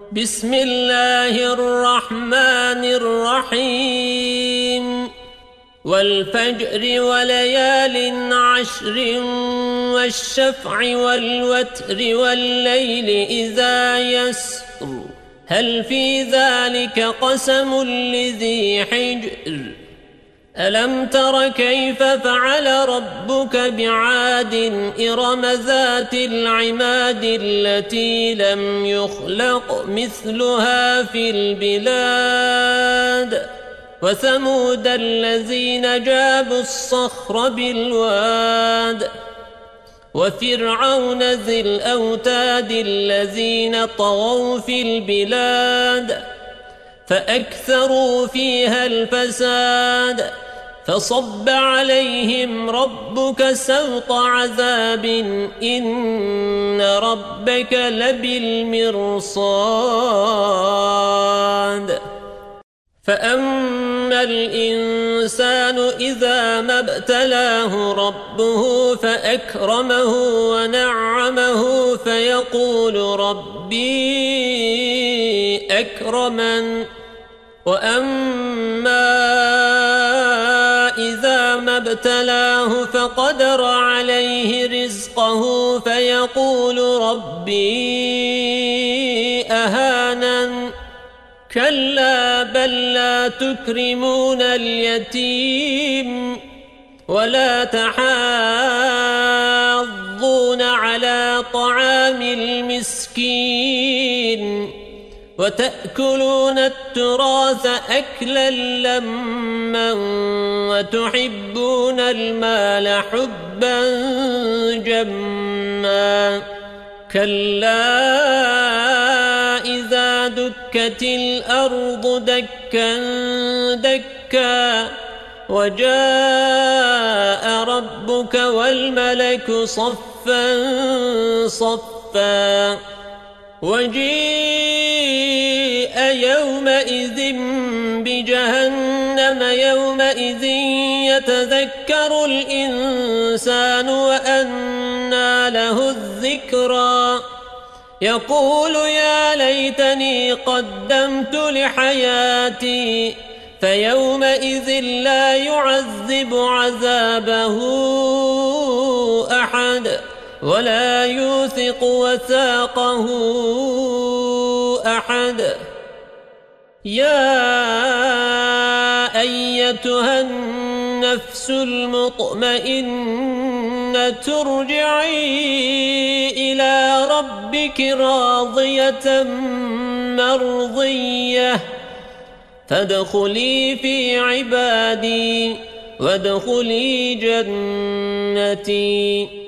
بسم الله الرحمن الرحيم والفجر وليال عشر والشفع والوتر والليل إذا يسر هل في ذلك قسم لذي حجر ألم تر كيف فعل ربك بعاد إرم ذات العماد التي لم يخلق مثلها في البلاد وثمود الذين جابوا الصخر بالواد وفرعون ذي الأوتاد الذين طغوا في البلاد فأكثروا فيها الفساد فصب عليهم ربك سوط عذاب إن ربك لبالمرصاد فأما الإنسان إذا ما ابتلاه ربه فأكرمه ونعمه فيقول ربي أكرمن وأما إذا ما ابتلاه فقدر عليه رزقه فيقول ربي أهانن كلا بل لا تكرمون اليتيم ولا تحاضون على طعام المسكين وتأكلون التراث أكلا لما وتحبون المال حبا جما كلا إذا دكت الأرض دكا دكا وجاء ربك والملك صفا صفا وجيء يومئذ بجهنم يومئذ يتذكر الإنسان وأنى له الذكرى يقول يا ليتني قدمت لحياتي فيومئذ لا يعذب عذابه أحد ولا يوثق وثاقه أحد يا أيتها النفس المطمئنة ارجعي إلى ربك راضية مرضية فادخلي في عبادي وادخلي جنتي